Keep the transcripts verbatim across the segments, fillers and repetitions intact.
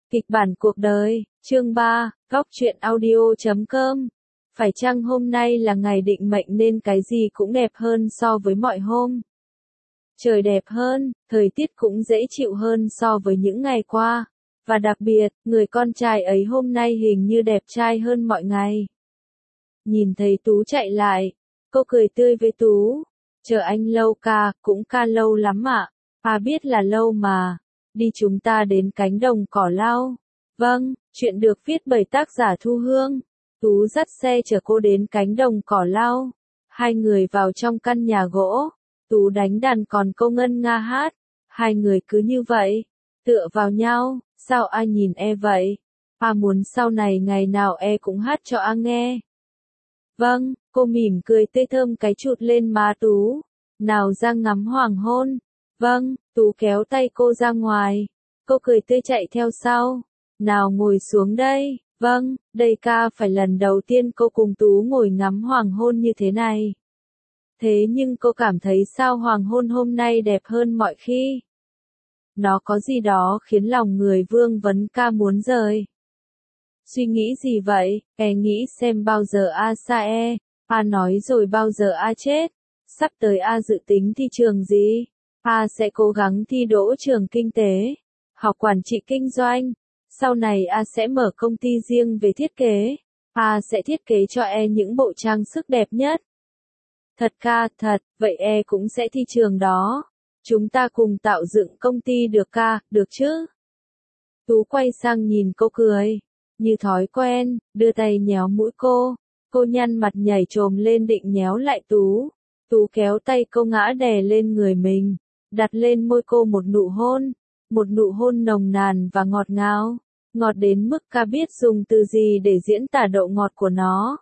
Kịch bản cuộc đời, chương ba, góc truyện audio chấm com. Phải chăng hôm nay là ngày định mệnh nên cái gì cũng đẹp hơn so với mọi hôm? Trời đẹp hơn, thời tiết cũng dễ chịu hơn so với những ngày qua. Và đặc biệt, người con trai ấy hôm nay hình như đẹp trai hơn mọi ngày. Nhìn thấy Tú chạy lại, cô cười tươi với Tú. Chờ anh lâu ca, cũng ca lâu lắm ạ. À biết là lâu mà. Đi chúng ta đến cánh đồng cỏ lau. Vâng, chuyện được viết bởi tác giả Thu Hương. Tú dắt xe chở cô đến cánh đồng cỏ lau. Hai người vào trong căn nhà gỗ. Tú đánh đàn còn cô ngân nga hát. Hai người cứ như vậy, tựa vào nhau. Sao ai nhìn e vậy? A muốn sau này ngày nào e cũng hát cho A nghe. Vâng, cô mỉm cười tươi thơm cái chụt lên má Tú. Nào ra ngắm hoàng hôn. Vâng, Tú kéo tay cô ra ngoài. Cô cười tươi chạy theo sau. Nào ngồi xuống đây. Vâng, đây ca phải lần đầu tiên cô cùng Tú ngồi ngắm hoàng hôn như thế này. Thế nhưng cô cảm thấy sao hoàng hôn hôm nay đẹp hơn mọi khi. Nó có gì đó khiến lòng người vương vấn ca muốn rời. Suy nghĩ gì vậy, e nghĩ xem bao giờ A xa e. A nói rồi bao giờ A chết. Sắp tới A dự tính thi trường gì? A sẽ cố gắng thi đỗ trường kinh tế, học quản trị kinh doanh. Sau này A sẽ mở công ty riêng về thiết kế. A sẽ thiết kế cho e những bộ trang sức đẹp nhất. Thật ca, thật, vậy e cũng sẽ thi trường đó. Chúng ta cùng tạo dựng công ty được ca, được chứ? Tú quay sang nhìn cô cười. Như thói quen, đưa tay nhéo mũi cô. Cô nhăn mặt nhảy trồm lên định nhéo lại Tú. Tú kéo tay cô ngã đè lên người mình. Đặt lên môi cô một nụ hôn. Một nụ hôn nồng nàn và ngọt ngào. Ngọt đến mức ca biết dùng từ gì để diễn tả độ ngọt của nó.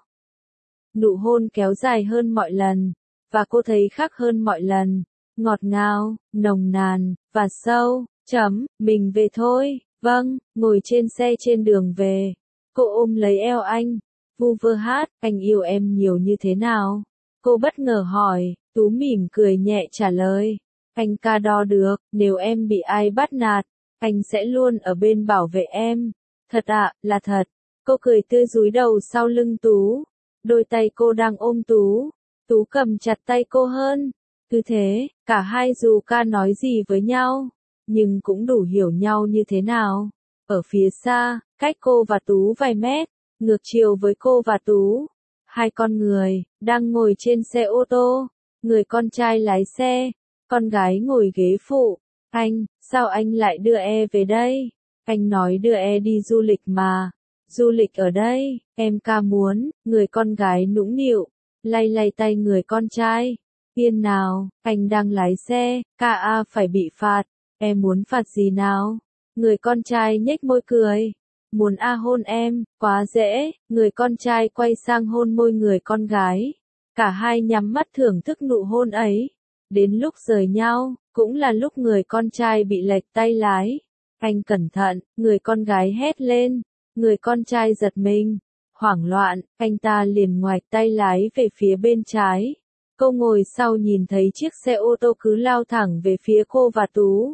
Nụ hôn kéo dài hơn mọi lần. Và cô thấy khác hơn mọi lần. Ngọt ngào, nồng nàn, và sâu. Chấm, mình về thôi. Vâng, ngồi trên xe trên đường về. Cô ôm lấy eo anh. Vu vơ hát, anh yêu em nhiều như thế nào? Cô bất ngờ hỏi. Tú mỉm cười nhẹ trả lời. Anh ca đo được, nếu em bị ai bắt nạt, anh sẽ luôn ở bên bảo vệ em. Thật ạ, là thật. Cô cười tươi dúi đầu sau lưng Tú. Đôi tay cô đang ôm Tú. Tú cầm chặt tay cô hơn. Cứ thế, cả hai dù ca nói gì với nhau, nhưng cũng đủ hiểu nhau như thế nào. Ở phía xa, cách cô và Tú vài mét, ngược chiều với cô và Tú. Hai con người, đang ngồi trên xe ô tô. Người con trai lái xe, con gái ngồi ghế phụ. Anh, sao anh lại đưa e về đây? Anh nói đưa e đi du lịch mà. Du lịch ở đây, em ca muốn. Người con gái nũng nịu, lay lay tay người con trai. Yên nào, anh đang lái xe, ca a phải bị phạt. Em muốn phạt gì nào? Người con trai nhếch môi cười. Muốn A hôn em, quá dễ. Người con trai quay sang hôn môi người con gái. Cả hai nhắm mắt thưởng thức nụ hôn ấy. Đến lúc rời nhau, cũng là lúc người con trai bị lệch tay lái. Anh cẩn thận, người con gái hét lên. Người con trai giật mình. Hoảng loạn, anh ta liền ngoạch tay lái về phía bên trái. Cô ngồi sau nhìn thấy chiếc xe ô tô cứ lao thẳng về phía cô và Tú.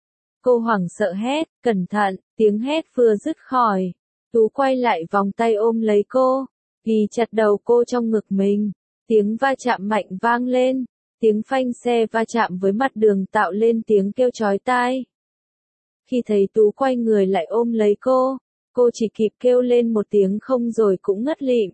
Cô hoảng sợ hét, cẩn thận, tiếng hét vừa dứt khỏi. Tú quay lại vòng tay ôm lấy cô, ghi chặt đầu cô trong ngực mình. Tiếng va chạm mạnh vang lên, tiếng phanh xe va chạm với mặt đường tạo lên tiếng kêu chói tai. Khi thấy Tú quay người lại ôm lấy cô, cô chỉ kịp kêu lên một tiếng không rồi cũng ngất lịm.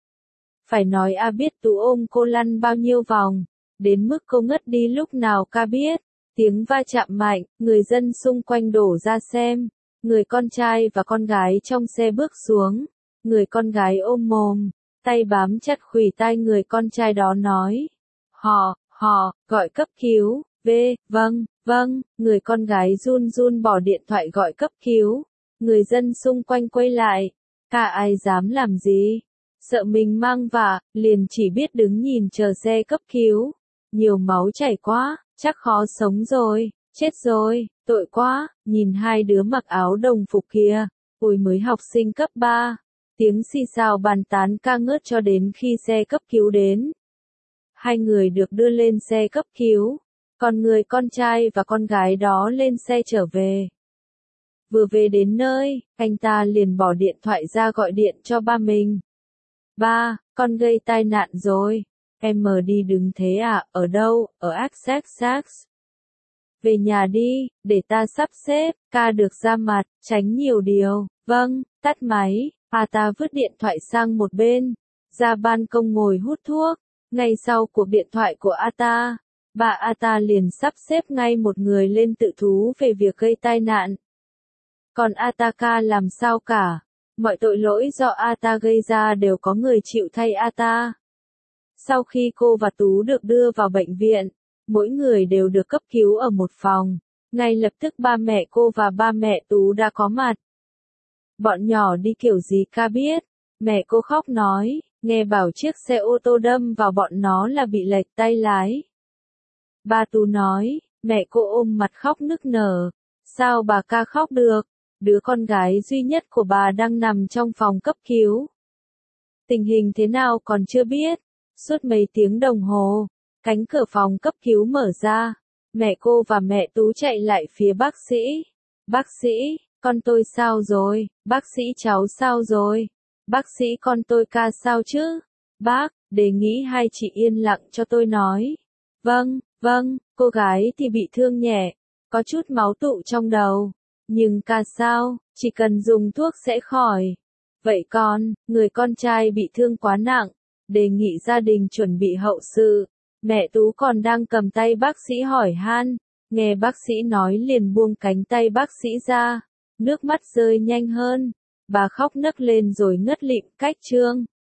Phải nói A biết Tú ôm cô lăn bao nhiêu vòng, đến mức cô ngất đi lúc nào ca biết. Tiếng va chạm mạnh, người dân xung quanh đổ ra xem. Người con trai và con gái trong xe bước xuống. Người con gái ôm mồm, tay bám chặt khuỷu tay người con trai đó nói. Họ, họ, gọi cấp cứu, v, vâng, vâng, người con gái run run bỏ điện thoại gọi cấp cứu. Người dân xung quanh quay lại, cả ai dám làm gì? Sợ mình mang vạ, liền chỉ biết đứng nhìn chờ xe cấp cứu. Nhiều máu chảy quá, chắc khó sống rồi, chết rồi, tội quá, nhìn hai đứa mặc áo đồng phục kia, ôi mới học sinh cấp ba. Tiếng xì xào bàn tán ca ngớt cho đến khi xe cấp cứu đến. Hai người được đưa lên xe cấp cứu, còn người con trai và con gái đó lên xe trở về. Vừa về đến nơi, anh ta liền bỏ điện thoại ra gọi điện cho ba mình. Ba, con gây tai nạn rồi. Em mờ đi đứng thế à, ở đâu, ở Texas. Về nhà đi, để ta sắp xếp, ca được ra mặt, tránh nhiều điều. Vâng, tắt máy, Ata vứt điện thoại sang một bên, ra ban công ngồi hút thuốc. Ngay sau cuộc điện thoại của Ata, bà Ata liền sắp xếp ngay một người lên tự thú về việc gây tai nạn. Còn Ataka làm sao cả, mọi tội lỗi do Ata gây ra đều có người chịu thay Ata. Sau khi cô và Tú được đưa vào bệnh viện, mỗi người đều được cấp cứu ở một phòng. Ngay lập tức ba mẹ cô và ba mẹ Tú đã có mặt. Bọn nhỏ đi kiểu gì ca biết, mẹ cô khóc nói, nghe bảo chiếc xe ô tô đâm vào bọn nó là bị lệch tay lái. Ba Tú nói, mẹ cô ôm mặt khóc nức nở, sao bà ca khóc được, đứa con gái duy nhất của bà đang nằm trong phòng cấp cứu. Tình hình thế nào còn chưa biết, suốt mấy tiếng đồng hồ, cánh cửa phòng cấp cứu mở ra, mẹ cô và mẹ Tú chạy lại phía bác sĩ. Bác sĩ, con tôi sao rồi, bác sĩ cháu sao rồi, bác sĩ con tôi ca sao chứ, bác, đề nghị hai chị yên lặng cho tôi nói. Vâng, vâng, cô gái thì bị thương nhẹ, có chút máu tụ trong đầu, nhưng ca sao, chỉ cần dùng thuốc sẽ khỏi. Vậy con, người con trai bị thương quá nặng, đề nghị gia đình chuẩn bị hậu sự. Mẹ Tú còn đang cầm tay bác sĩ hỏi han, nghe bác sĩ nói liền buông cánh tay bác sĩ ra, nước mắt rơi nhanh hơn, bà khóc nấc lên rồi ngất lịm cách chương.